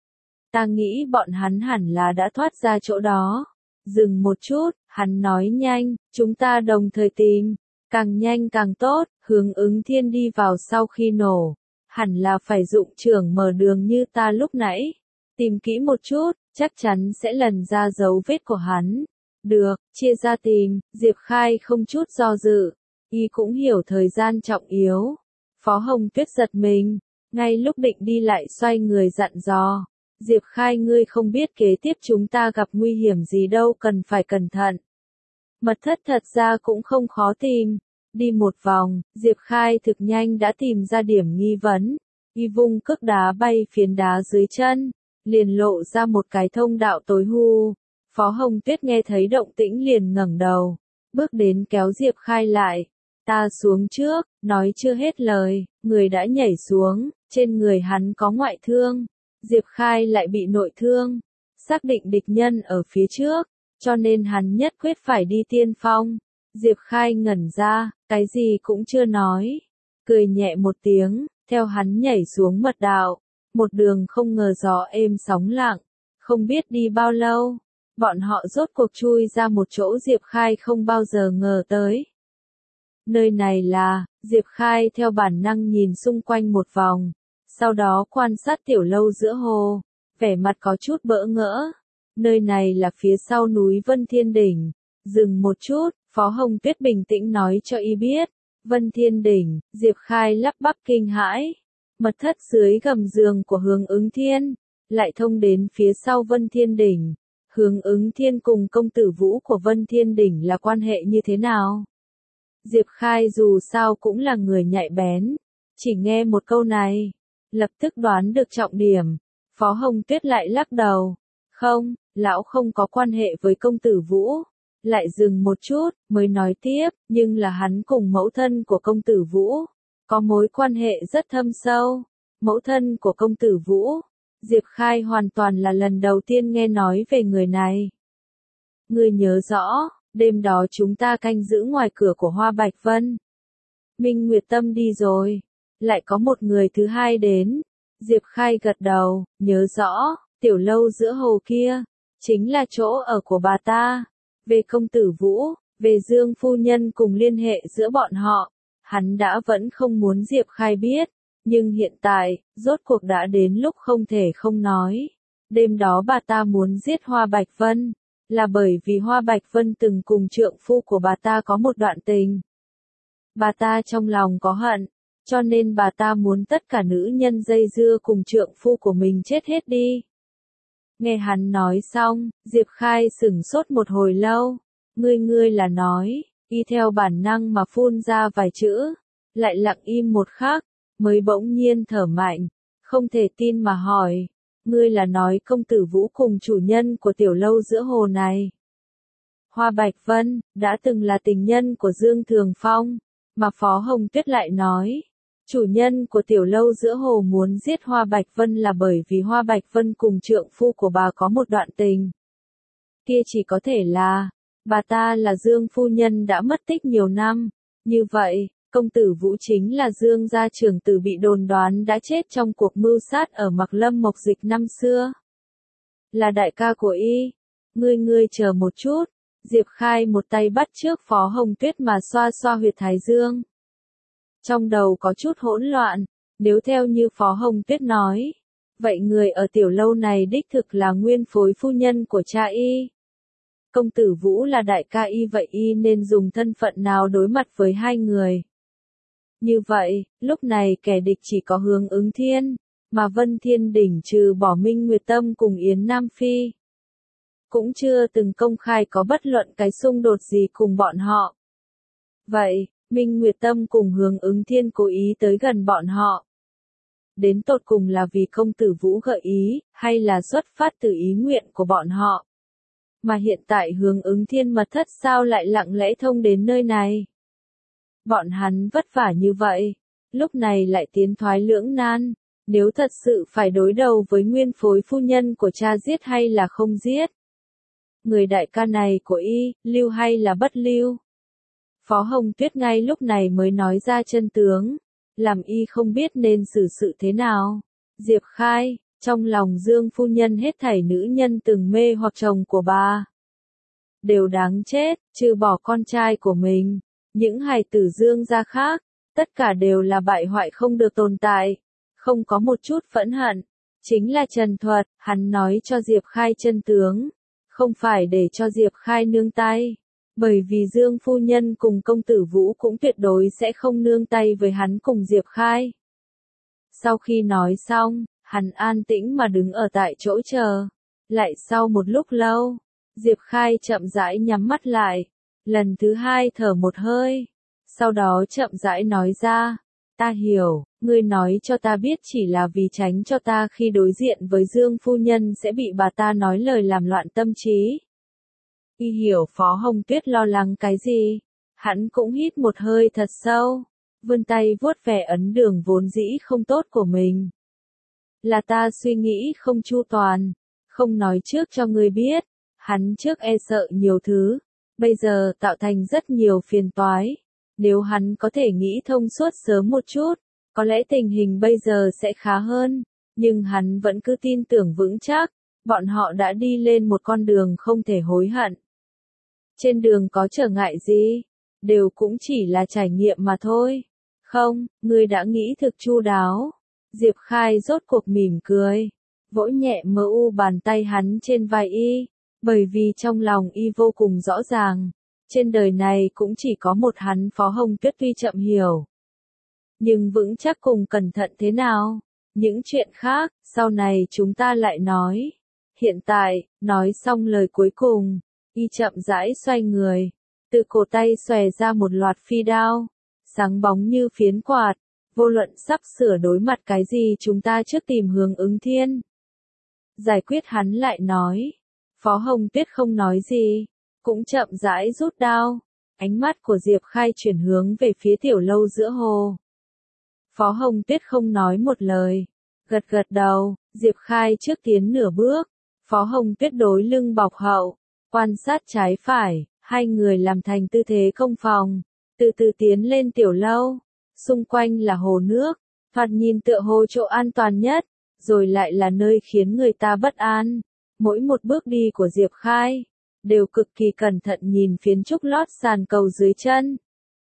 S1: Ta nghĩ bọn hắn hẳn là đã thoát ra chỗ đó. Dừng một chút, hắn nói nhanh, chúng ta đồng thời tìm. Càng nhanh càng tốt, Hướng Ứng Thiên đi vào sau khi nổ. Hẳn là phải dụng trưởng mở đường như ta lúc nãy. Tìm kỹ một chút, chắc chắn sẽ lần ra dấu vết của hắn. Được, chia ra tìm, Diệp Khai không chút do dự. Y cũng hiểu thời gian trọng yếu. Phó Hồng Tuyết giật mình, ngay lúc định đi lại xoay người dặn dò. Diệp Khai ngươi không biết kế tiếp chúng ta gặp nguy hiểm gì đâu, cần phải cẩn thận. Mật thất thật ra cũng không khó tìm. Đi một vòng, Diệp Khai thực nhanh đã tìm ra điểm nghi vấn. Y vung cước đá bay phiến đá dưới chân, liền lộ ra một cái thông đạo tối hu. Phó Hồng Tuyết nghe thấy động tĩnh liền ngẩng đầu, bước đến kéo Diệp Khai lại. Ta xuống trước, nói chưa hết lời, người đã nhảy xuống, trên người hắn có ngoại thương. Diệp Khai lại bị nội thương, xác định địch nhân ở phía trước, cho nên hắn nhất quyết phải đi tiên phong. Diệp Khai ngẩn ra, cái gì cũng chưa nói, cười nhẹ một tiếng, theo hắn nhảy xuống mật đạo, một đường không ngờ gió êm sóng lặng, không biết đi bao lâu, bọn họ rốt cuộc chui ra một chỗ Diệp Khai không bao giờ ngờ tới. Nơi này là, Diệp Khai theo bản năng nhìn xung quanh một vòng, sau đó quan sát tiểu lâu giữa hồ, vẻ mặt có chút bỡ ngỡ. Nơi này là phía sau núi Vân Thiên Đỉnh. Dừng một chút, Phó Hồng Tuyết bình tĩnh nói cho y biết. Vân Thiên Đỉnh, Diệp Khai lắp bắp kinh hãi. Mật thất dưới gầm giường của Hướng Ứng Thiên, lại thông đến phía sau Vân Thiên Đỉnh. Hướng Ứng Thiên cùng công tử Vũ của Vân Thiên Đỉnh là quan hệ như thế nào? Diệp Khai dù sao cũng là người nhạy bén, chỉ nghe một câu này, lập tức đoán được trọng điểm. Phó Hồng Tuyết lại lắc đầu, không, lão không có quan hệ với công tử Vũ. Lại dừng một chút, mới nói tiếp, nhưng là hắn cùng mẫu thân của công tử Vũ, có mối quan hệ rất thâm sâu. Mẫu thân của công tử Vũ, Diệp Khai hoàn toàn là lần đầu tiên nghe nói về người này. Ngươi nhớ rõ, đêm đó chúng ta canh giữ ngoài cửa của Hoa Bạch Vân. Minh Nguyệt Tâm đi rồi, lại có một người thứ hai đến. Diệp Khai gật đầu, nhớ rõ, tiểu lâu giữa hồ kia, chính là chỗ ở của bà ta. Về công tử Vũ, về Dương phu nhân cùng liên hệ giữa bọn họ, hắn đã vẫn không muốn Diệp Khai biết, nhưng hiện tại, rốt cuộc đã đến lúc không thể không nói. Đêm đó bà ta muốn giết Hoa Bạch Vân, là bởi vì Hoa Bạch Vân từng cùng trượng phu của bà ta có một đoạn tình. Bà ta trong lòng có hận, cho nên bà ta muốn tất cả nữ nhân dây dưa cùng trượng phu của mình chết hết đi. Nghe hắn nói xong, Diệp Khai sửng sốt một hồi lâu. Ngươi ngươi là nói, y theo bản năng mà phun ra vài chữ, lại lặng im một khắc, mới bỗng nhiên thở mạnh, không thể tin mà hỏi. Ngươi là nói công tử Vũ cùng chủ nhân của tiểu lâu giữa hồ này. Hoa Bạch Vân, đã từng là tình nhân của Dương Thường Phong, mà Phó Hồng Tuyết lại nói. Chủ nhân của tiểu lâu giữa hồ muốn giết Hoa Bạch Vân là bởi vì Hoa Bạch Vân cùng trượng phu của bà có một đoạn tình. Kia chỉ có thể là, bà ta là Dương phu nhân đã mất tích nhiều năm. Như vậy, công tử Vũ chính là Dương gia trưởng tử bị đồn đoán đã chết trong cuộc mưu sát ở Mạc Lâm Mộc Dịch năm xưa. Là đại ca của y. Ngươi ngươi chờ một chút. Diệp Khai một tay bắt trước Phó Hồng Tuyết mà xoa xoa huyệt thái dương. Trong đầu có chút hỗn loạn, nếu theo như Phó Hồng Tuyết nói, vậy người ở tiểu lâu này đích thực là nguyên phối phu nhân của cha y. Công tử Vũ là đại ca y, vậy y nên dùng thân phận nào đối mặt với hai người? Như vậy, lúc này kẻ địch chỉ có Hướng Ứng Thiên, mà Vân Thiên Đỉnh trừ bỏ Minh Nguyệt Tâm cùng Yến Nam Phi, cũng chưa từng công khai có bất luận cái xung đột gì cùng bọn họ. Vậy, Minh Nguyệt Tâm cùng Hướng Ứng Thiên cố ý tới gần bọn họ. Đến tột cùng là vì công tử Vũ gợi ý, hay là xuất phát từ ý nguyện của bọn họ? Mà hiện tại Hướng Ứng Thiên mật thất sao lại lặng lẽ thông đến nơi này? Bọn hắn vất vả như vậy, lúc này lại tiến thoái lưỡng nan, nếu thật sự phải đối đầu với nguyên phối phu nhân của cha giết hay là không giết? Người đại ca này của y, lưu hay là bất lưu? Phó Hồng Tuyết ngay lúc này mới nói ra chân tướng, làm y không biết nên xử sự thế nào. Diệp Khai, trong lòng Dương phu nhân hết thảy nữ nhân từng mê hoặc chồng của bà đều đáng chết, trừ bỏ con trai của mình, những hài tử Dương gia khác, tất cả đều là bại hoại không được tồn tại, không có một chút phẫn hận. Chính là Trần Thuật, hắn nói cho Diệp Khai chân tướng, không phải để cho Diệp Khai nương tay, bởi vì Dương phu nhân cùng công tử Vũ cũng tuyệt đối sẽ không nương tay với hắn cùng Diệp Khai. Sau khi nói xong, hắn an tĩnh mà đứng ở tại chỗ chờ. Lại sau một lúc lâu, Diệp Khai chậm rãi nhắm mắt lại, lần thứ hai thở một hơi, sau đó chậm rãi nói ra, ta hiểu, ngươi nói cho ta biết chỉ là vì tránh cho ta khi đối diện với Dương phu nhân sẽ bị bà ta nói lời làm loạn tâm trí. Y hiểu Phó Hồng Tuyết lo lắng cái gì, hắn cũng hít một hơi thật sâu, vươn tay vuốt vẻ ấn đường vốn dĩ không tốt của mình. Là ta suy nghĩ không chu toàn, không nói trước cho ngươi biết, hắn trước e sợ nhiều thứ, bây giờ tạo thành rất nhiều phiền toái. Nếu hắn có thể nghĩ thông suốt sớm một chút, có lẽ tình hình bây giờ sẽ khá hơn, nhưng hắn vẫn cứ tin tưởng vững chắc, bọn họ đã đi lên một con đường không thể hối hận. Trên đường có trở ngại gì, đều cũng chỉ là trải nghiệm mà thôi. Không, ngươi đã nghĩ thực chu đáo. Diệp Khai rốt cuộc mỉm cười, vỗ nhẹ mờ u bàn tay hắn trên vai y, bởi vì trong lòng y vô cùng rõ ràng. Trên đời này cũng chỉ có một hắn Phó Hồng Tuyết tuy chậm hiểu, nhưng vững chắc cùng cẩn thận thế nào. Những chuyện khác, sau này chúng ta lại nói. Hiện tại, nói xong lời cuối cùng, y chậm rãi xoay người, từ cổ tay xòe ra một loạt phi đao, sáng bóng như phiến quạt, vô luận sắp sửa đối mặt cái gì chúng ta trước tìm hướng ứng thiên. Giải quyết hắn lại nói, Phó Hồng Tuyết không nói gì, cũng chậm rãi rút đao, ánh mắt của Diệp Khai chuyển hướng về phía tiểu lâu giữa hồ. Phó Hồng Tuyết không nói một lời, gật gật đầu, Diệp Khai trước tiến nửa bước, Phó Hồng Tuyết đối lưng bọc hậu, quan sát trái phải, hai người làm thành tư thế công phòng, từ từ tiến lên tiểu lâu, xung quanh là hồ nước, thoạt nhìn tựa hồ chỗ an toàn nhất, rồi lại là nơi khiến người ta bất an. Mỗi một bước đi của Diệp Khai đều cực kỳ cẩn thận nhìn phiến trúc lót sàn cầu dưới chân.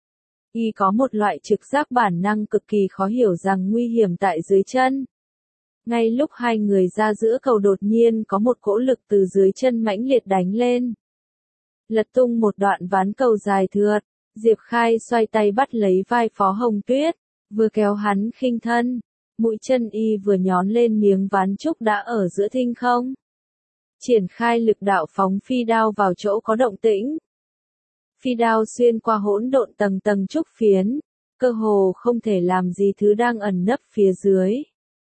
S1: Y có một loại trực giác bản năng cực kỳ khó hiểu rằng nguy hiểm tại dưới chân. Ngay lúc hai người ra giữa cầu đột nhiên có một cỗ lực từ dưới chân mãnh liệt đánh lên. Lật tung một đoạn ván cầu dài thượt, Diệp Khai xoay tay bắt lấy vai Phó Hồng Tuyết, vừa kéo hắn khinh thân, mũi chân y vừa nhón lên miếng ván trúc đã ở giữa thinh không. Triển khai lực đạo phóng phi đao vào chỗ có động tĩnh. Phi đao xuyên qua hỗn độn tầng tầng trúc phiến, cơ hồ không thể làm gì thứ đang ẩn nấp phía dưới.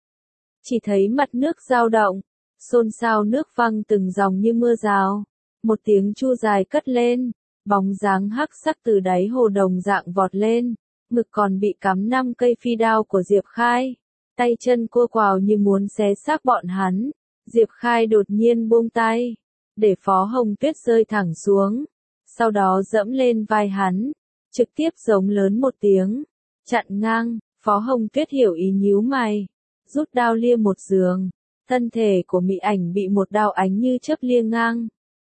S1: Chỉ thấy mặt nước dao động, xôn xao nước văng từng dòng như mưa rào, một tiếng chu dài cất lên, bóng dáng hắc sắc từ đáy hồ đồng dạng vọt lên, ngực còn bị cắm năm cây phi đao của Diệp Khai, tay chân cua quào như muốn xé xác bọn hắn. Diệp Khai đột nhiên buông tay, để Phó Hồng Tuyết rơi thẳng xuống, sau đó dẫm lên vai hắn, trực tiếp giống lớn một tiếng, chặn ngang. Phó Hồng Tuyết hiểu ý nhíu mày, rút đao lia một giường, thân thể của Mị Ảnh bị một đao ánh như chớp lia ngang.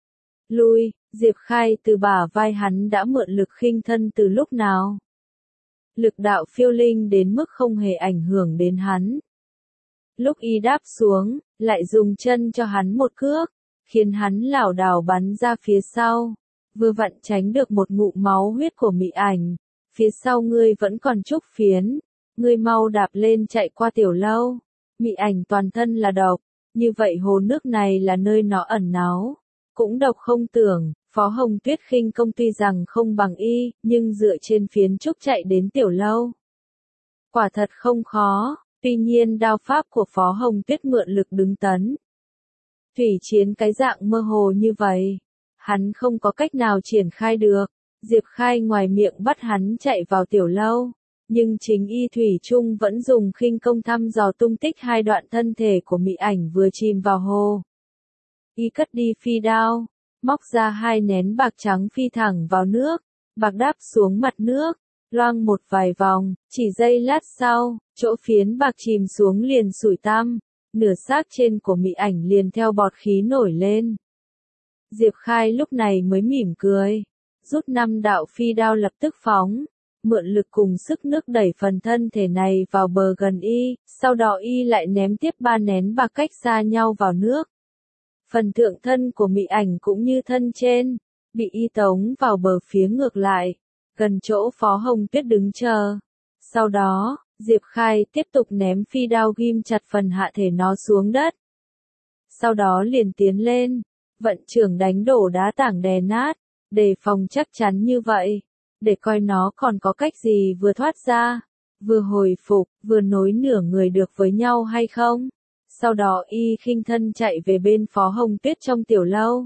S1: Lui, Diệp Khai từ bả vai hắn đã mượn lực khinh thân từ lúc nào. Lực đạo phiêu linh đến mức không hề ảnh hưởng đến hắn. Lúc y đáp xuống, lại dùng chân cho hắn một cước, khiến hắn lảo đảo bắn ra phía sau, vừa vặn tránh được một ngụm máu huyết của Mị Ảnh. Phía sau ngươi vẫn còn trúc phiến, ngươi mau đạp lên chạy qua tiểu lâu. Mị Ảnh toàn thân là độc, như vậy hồ nước này là nơi nó ẩn náu, cũng độc không tưởng. Phó Hồng Tuyết khinh công tuy rằng không bằng y, nhưng dựa trên phiến trúc chạy đến tiểu lâu, quả thật không khó. Tuy nhiên đao pháp của Phó Hồng Tuyết mượn lực đứng tấn thủy chiến cái dạng mơ hồ như vậy, hắn không có cách nào triển khai được. Diệp Khai ngoài miệng bắt hắn chạy vào tiểu lâu, nhưng chính y thủy chung vẫn dùng khinh công thăm dò tung tích hai đoạn thân thể của Mị Ảnh vừa chìm vào hồ. Y cất đi phi đao, móc ra hai nén bạc trắng phi thẳng vào nước, bạc đáp xuống mặt nước, loang một vài vòng, chỉ giây lát sau, chỗ phiến bạc chìm xuống liền sủi tăm, nửa xác trên của Mị Ảnh liền theo bọt khí nổi lên. Diệp Khai lúc này mới mỉm cười, rút năm đạo phi đao lập tức phóng, mượn lực cùng sức nước đẩy phần thân thể này vào bờ gần y, sau đó y lại ném tiếp ba nén bạc cách xa nhau vào nước. Phần thượng thân của Mị Ảnh cũng như thân trên, bị y tống vào bờ phía ngược lại, gần chỗ Phó Hồng Tuyết đứng chờ. Sau đó, Diệp Khai tiếp tục ném phi đao ghim chặt phần hạ thể nó xuống đất. Sau đó liền tiến lên, vận trưởng đánh đổ đá tảng đè nát, đề phòng chắc chắn như vậy, để coi nó còn có cách gì vừa thoát ra, vừa hồi phục, vừa nối nửa người được với nhau hay không. Sau đó y khinh thân chạy về bên Phó Hồng Tuyết trong tiểu lâu.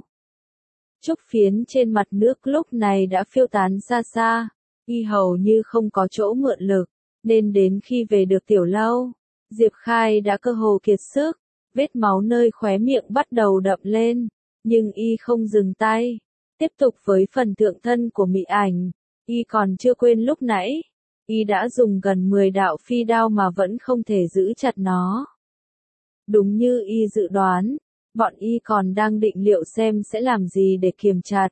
S1: Trúc phiến trên mặt nước lúc này đã phiêu tán xa xa, y hầu như không có chỗ mượn lực, nên đến khi về được tiểu lâu, Diệp Khai đã cơ hồ kiệt sức, vết máu nơi khóe miệng bắt đầu đậm lên, nhưng y không dừng tay, tiếp tục với phần thượng thân của Mị Ảnh, y còn chưa quên lúc nãy, y đã dùng gần mười đạo phi đao mà vẫn không thể giữ chặt nó. Đúng như y dự đoán, bọn y còn đang định liệu xem sẽ làm gì để kiềm chặt.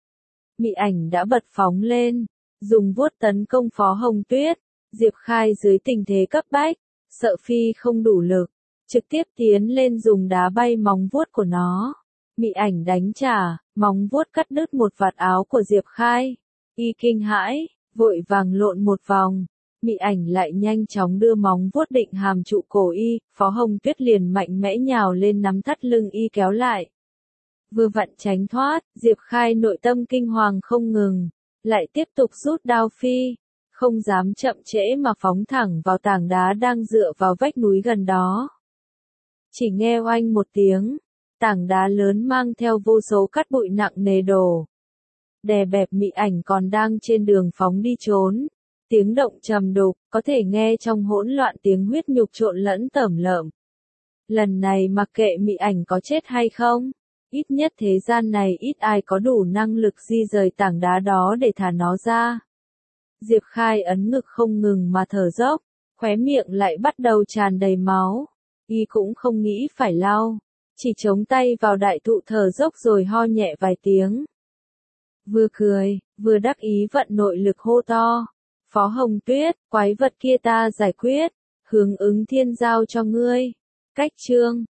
S1: Mị Ảnh đã bật phóng lên, dùng vuốt tấn công Phó Hồng Tuyết, Diệp Khai dưới tình thế cấp bách, sợ phi không đủ lực, trực tiếp tiến lên dùng đá bay móng vuốt của nó. Mị Ảnh đánh trả, móng vuốt cắt đứt một vạt áo của Diệp Khai. Y kinh hãi, vội vàng lộn một vòng. Mị Ảnh lại nhanh chóng đưa móng vuốt định hàm trụ cổ y, Phó Hồng Tuyết liền mạnh mẽ nhào lên nắm thắt lưng y kéo lại. Vừa vặn tránh thoát, Diệp Khai nội tâm kinh hoàng không ngừng, lại tiếp tục rút đao phi, không dám chậm trễ mà phóng thẳng vào tảng đá đang dựa vào vách núi gần đó. Chỉ nghe oanh một tiếng, tảng đá lớn mang theo vô số cát bụi nặng nề đổ, đè bẹp Mị Ảnh còn đang trên đường phóng đi trốn. Tiếng động trầm đục, có thể nghe trong hỗn loạn tiếng huyết nhục trộn lẫn tởm lợm. Lần này mặc kệ Mị Ảnh có chết hay không, ít nhất thế gian này ít ai có đủ năng lực di rời tảng đá đó để thả nó ra. Diệp Khai ấn ngực không ngừng mà thở dốc, khóe miệng lại bắt đầu tràn đầy máu. Y cũng không nghĩ phải lau, chỉ chống tay vào đại thụ thở dốc rồi ho nhẹ vài tiếng. Vừa cười, vừa đắc ý vận nội lực hô to. Phó Hồng Tuyết, quái vật kia ta giải quyết, hướng ứng thiên giao cho ngươi. Cách chương